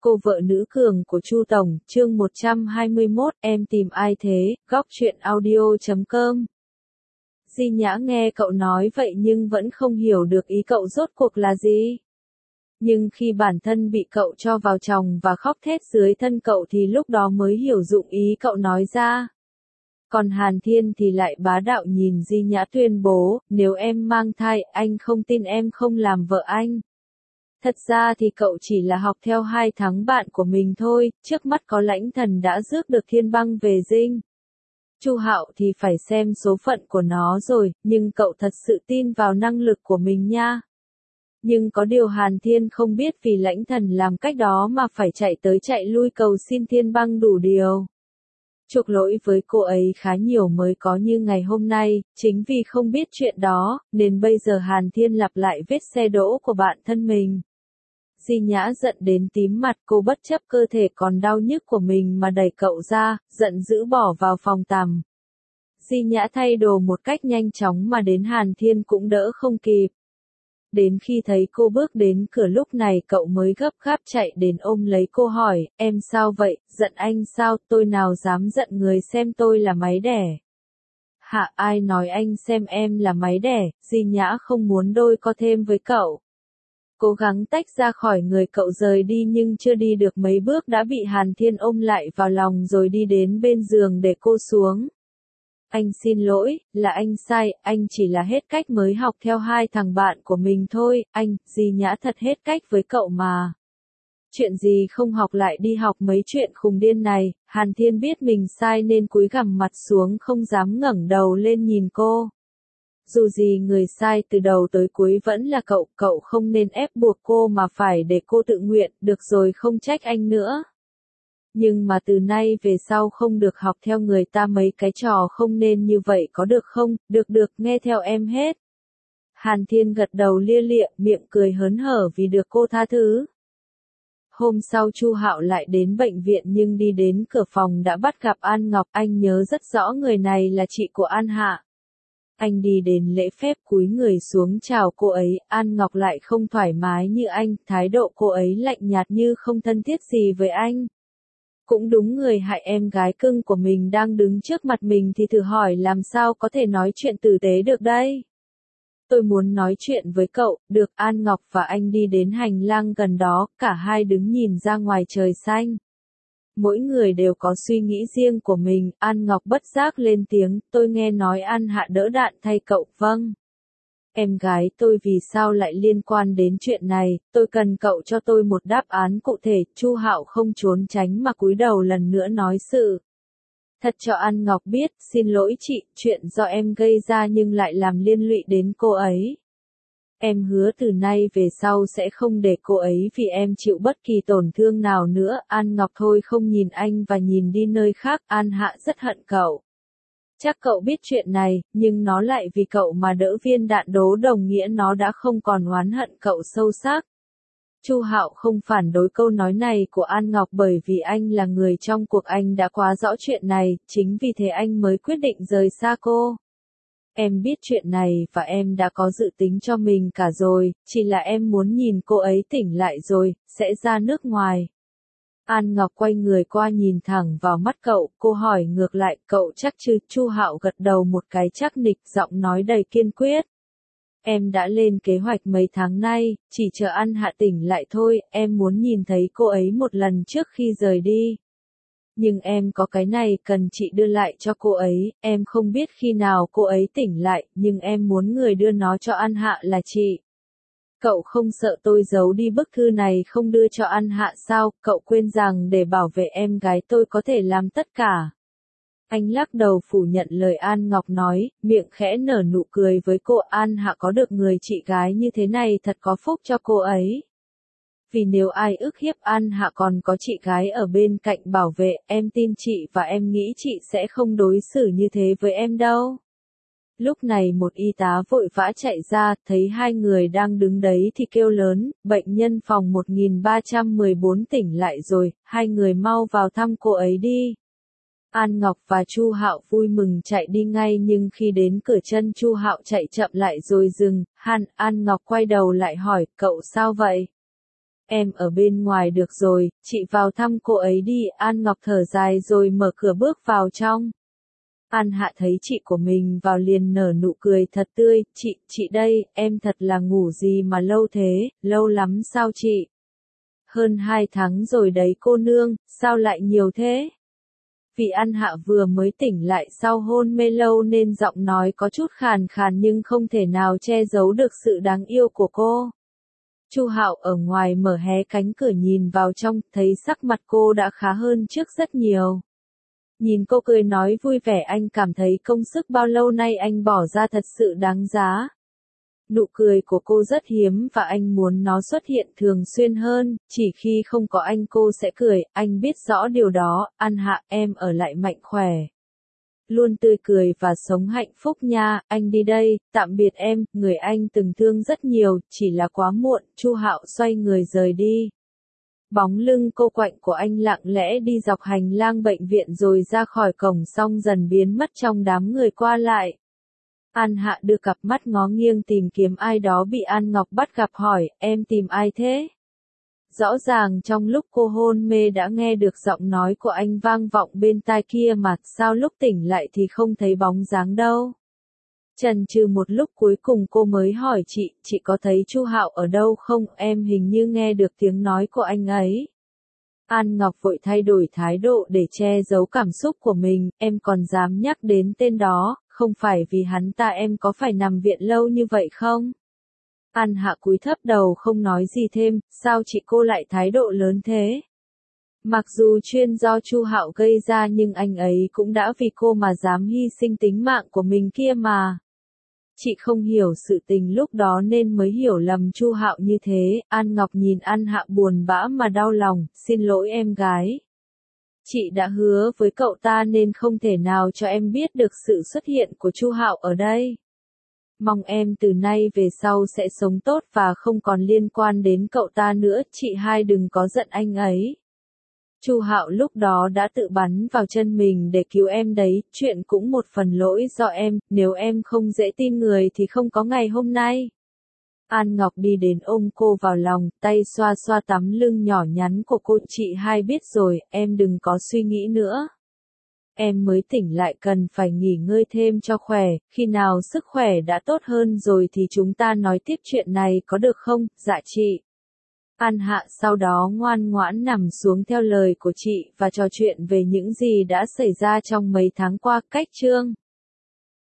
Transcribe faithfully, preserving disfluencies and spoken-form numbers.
Cô vợ nữ cường của Chu Tổng, chương một trăm hai mươi mốt, em tìm ai thế, góc truyện audio chấm com. Di Nhã nghe cậu nói vậy nhưng vẫn không hiểu được ý cậu rốt cuộc là gì. Nhưng khi bản thân bị cậu cho vào chồng và khóc thét dưới thân cậu thì lúc đó mới hiểu dụng ý cậu nói ra. Còn Hàn Thiên thì lại bá đạo nhìn Di Nhã tuyên bố, nếu em mang thai, anh không tin em không làm vợ anh. Thật ra thì cậu chỉ là học theo hai tháng bạn của mình thôi, trước mắt có Lãnh Thần đã rước được Thiên Băng về dinh. Chu Hạo thì phải xem số phận của nó rồi, nhưng cậu thật sự tin vào năng lực của mình nha. Nhưng có điều Hàn Thiên không biết vì Lãnh Thần làm cách đó mà phải chạy tới chạy lui cầu xin Thiên Băng đủ điều. Chuộc lỗi với cô ấy khá nhiều mới có như ngày hôm nay, chính vì không biết chuyện đó, nên bây giờ Hàn Thiên lặp lại vết xe đỗ của bạn thân mình. Di Nhã giận đến tím mặt, cô bất chấp cơ thể còn đau nhức của mình mà đẩy cậu ra, giận dữ bỏ vào phòng tắm. Di Nhã thay đồ một cách nhanh chóng mà đến Hàn Thiên cũng đỡ không kịp. Đến khi thấy cô bước đến cửa lúc này cậu mới gấp gáp chạy đến ôm lấy cô hỏi, em sao vậy, giận anh sao, tôi nào dám giận người xem tôi là máy đẻ. Hạ ai nói anh xem em là máy đẻ, Di Nhã không muốn đôi co thêm với cậu. Cố gắng tách ra khỏi người cậu rời đi nhưng chưa đi được mấy bước đã bị Hàn Thiên ôm lại vào lòng rồi đi đến bên giường để cô xuống. Anh xin lỗi, là anh sai, anh chỉ là hết cách mới học theo hai thằng bạn của mình thôi, anh, Di Nhã thật hết cách với cậu mà. Chuyện gì không học lại đi học mấy chuyện khùng điên này, Hàn Thiên biết mình sai nên cúi gằm mặt xuống không dám ngẩng đầu lên nhìn cô. Dù gì người sai từ đầu tới cuối vẫn là cậu, cậu không nên ép buộc cô mà phải để cô tự nguyện, được rồi không trách anh nữa. Nhưng mà từ nay về sau không được học theo người ta mấy cái trò không nên như vậy có được không, được được nghe theo em hết. Hàn Thiên gật đầu lia lịa, miệng cười hớn hở vì được cô tha thứ. Hôm sau Chu Hạo lại đến bệnh viện nhưng đi đến cửa phòng đã bắt gặp An Ngọc, anh nhớ rất rõ người này là chị của An Hạ. Anh đi đến lễ phép cúi người xuống chào cô ấy, An Ngọc lại không thoải mái như anh, thái độ cô ấy lạnh nhạt như không thân thiết gì với anh. Cũng đúng người hại em gái cưng của mình đang đứng trước mặt mình thì thử hỏi làm sao có thể nói chuyện tử tế được đây. Tôi muốn nói chuyện với cậu, được. An Ngọc và anh đi đến hành lang gần đó, cả hai đứng nhìn ra ngoài trời xanh. Mỗi người đều có suy nghĩ riêng của mình, An Ngọc bất giác lên tiếng, tôi nghe nói An Hạ đỡ đạn thay cậu, vâng. Em gái tôi vì sao lại liên quan đến chuyện này, tôi cần cậu cho tôi một đáp án cụ thể, Chu Hạo không trốn tránh mà cúi đầu lần nữa nói sự. Thật cho An Ngọc biết, xin lỗi chị, chuyện do em gây ra nhưng lại làm liên lụy đến cô ấy. Em hứa từ nay về sau sẽ không để cô ấy vì em chịu bất kỳ tổn thương nào nữa. An Ngọc thôi không nhìn anh và nhìn đi nơi khác, An Hạ rất hận cậu. Chắc cậu biết chuyện này, nhưng nó lại vì cậu mà đỡ viên đạn đố đồng nghĩa nó đã không còn oán hận cậu sâu sắc. Chu Hạo không phản đối câu nói này của An Ngọc bởi vì anh là người trong cuộc, anh đã quá rõ chuyện này, chính vì thế anh mới quyết định rời xa cô. Em biết chuyện này và em đã có dự tính cho mình cả rồi, chỉ là em muốn nhìn cô ấy tỉnh lại rồi, sẽ ra nước ngoài. An Ngọc quay người qua nhìn thẳng vào mắt cậu, cô hỏi ngược lại, cậu chắc chứ? Chu Hạo gật đầu một cái chắc nịch, giọng nói đầy kiên quyết. Em đã lên kế hoạch mấy tháng nay, chỉ chờ An Hạ tỉnh lại thôi, em muốn nhìn thấy cô ấy một lần trước khi rời đi. Nhưng em có cái này cần chị đưa lại cho cô ấy, em không biết khi nào cô ấy tỉnh lại, nhưng em muốn người đưa nó cho An Hạ là chị. Cậu không sợ tôi giấu đi bức thư này không đưa cho An Hạ sao, cậu quên rằng để bảo vệ em gái tôi có thể làm tất cả. Anh lắc đầu phủ nhận lời An Ngọc nói, miệng khẽ nở nụ cười với cô. An Hạ có được người chị gái như thế này thật có phúc cho cô ấy. Vì nếu ai ức hiếp An Hạ còn có chị gái ở bên cạnh bảo vệ, em tin chị và em nghĩ chị sẽ không đối xử như thế với em đâu. Lúc này một y tá vội vã chạy ra, thấy hai người đang đứng đấy thì kêu lớn, bệnh nhân phòng một nghìn ba trăm mười bốn tỉnh lại rồi, hai người mau vào thăm cô ấy đi. An Ngọc và Chu Hạo vui mừng chạy đi ngay nhưng khi đến cửa chân Chu Hạo chạy chậm lại rồi dừng, Hàn, An Ngọc quay đầu lại hỏi, cậu sao vậy? Em ở bên ngoài được rồi, chị vào thăm cô ấy đi, An Ngọc thở dài rồi mở cửa bước vào trong. An Hạ thấy chị của mình vào liền nở nụ cười thật tươi, chị, chị đây, em thật là ngủ gì mà lâu thế, lâu lắm sao chị? Hơn hai tháng rồi đấy cô nương, sao lại nhiều thế? Vì An Hạ vừa mới tỉnh lại sau hôn mê lâu nên giọng nói có chút khàn khàn nhưng không thể nào che giấu được sự đáng yêu của cô. Chu Hạo ở ngoài mở hé cánh cửa nhìn vào trong, thấy sắc mặt cô đã khá hơn trước rất nhiều. Nhìn cô cười nói vui vẻ anh cảm thấy công sức bao lâu nay anh bỏ ra thật sự đáng giá. Nụ cười của cô rất hiếm và anh muốn nó xuất hiện thường xuyên hơn, chỉ khi không có anh cô sẽ cười, anh biết rõ điều đó, An Hạ em ở lại mạnh khỏe. Luôn tươi cười và sống hạnh phúc nha, anh đi đây, tạm biệt em, người anh từng thương rất nhiều, chỉ là quá muộn, Chu Hạo xoay người rời đi. Bóng lưng cô quạnh của anh lặng lẽ đi dọc hành lang bệnh viện rồi ra khỏi cổng xong dần biến mất trong đám người qua lại. An Hạ đưa cặp mắt ngó nghiêng tìm kiếm ai đó bị An Ngọc bắt gặp hỏi, em tìm ai thế? Rõ ràng trong lúc cô hôn mê đã nghe được giọng nói của anh vang vọng bên tai kia mà sao lúc tỉnh lại thì không thấy bóng dáng đâu. Chần chừ một lúc cuối cùng cô mới hỏi chị, chị có thấy Chu Hạo ở đâu không, em hình như nghe được tiếng nói của anh ấy. An Ngọc vội thay đổi thái độ để che giấu cảm xúc của mình, em còn dám nhắc đến tên đó, không phải vì hắn ta em có phải nằm viện lâu như vậy không? An Hạ cúi thấp đầu không nói gì thêm, sao chị cô lại thái độ lớn thế? Mặc dù chuyên do Chu Hạo gây ra nhưng anh ấy cũng đã vì cô mà dám hy sinh tính mạng của mình kia mà. Chị không hiểu sự tình lúc đó nên mới hiểu lầm Chu Hạo như thế, An Ngọc nhìn An Hạ buồn bã mà đau lòng, xin lỗi em gái. Chị đã hứa với cậu ta nên không thể nào cho em biết được sự xuất hiện của Chu Hạo ở đây. Mong em từ nay về sau sẽ sống tốt và không còn liên quan đến cậu ta nữa, chị hai đừng có giận anh ấy. Chu Hạo lúc đó đã tự bắn vào chân mình để cứu em đấy, chuyện cũng một phần lỗi do em, nếu em không dễ tin người thì không có ngày hôm nay. An Ngọc đi đến ôm cô vào lòng, tay xoa xoa tấm lưng nhỏ nhắn của cô, chị hai biết rồi, em đừng có suy nghĩ nữa. Em mới tỉnh lại cần phải nghỉ ngơi thêm cho khỏe, khi nào sức khỏe đã tốt hơn rồi thì chúng ta nói tiếp chuyện này có được không, dạ chị. An Hạ sau đó ngoan ngoãn nằm xuống theo lời của chị và trò chuyện về những gì đã xảy ra trong mấy tháng qua, cách chương.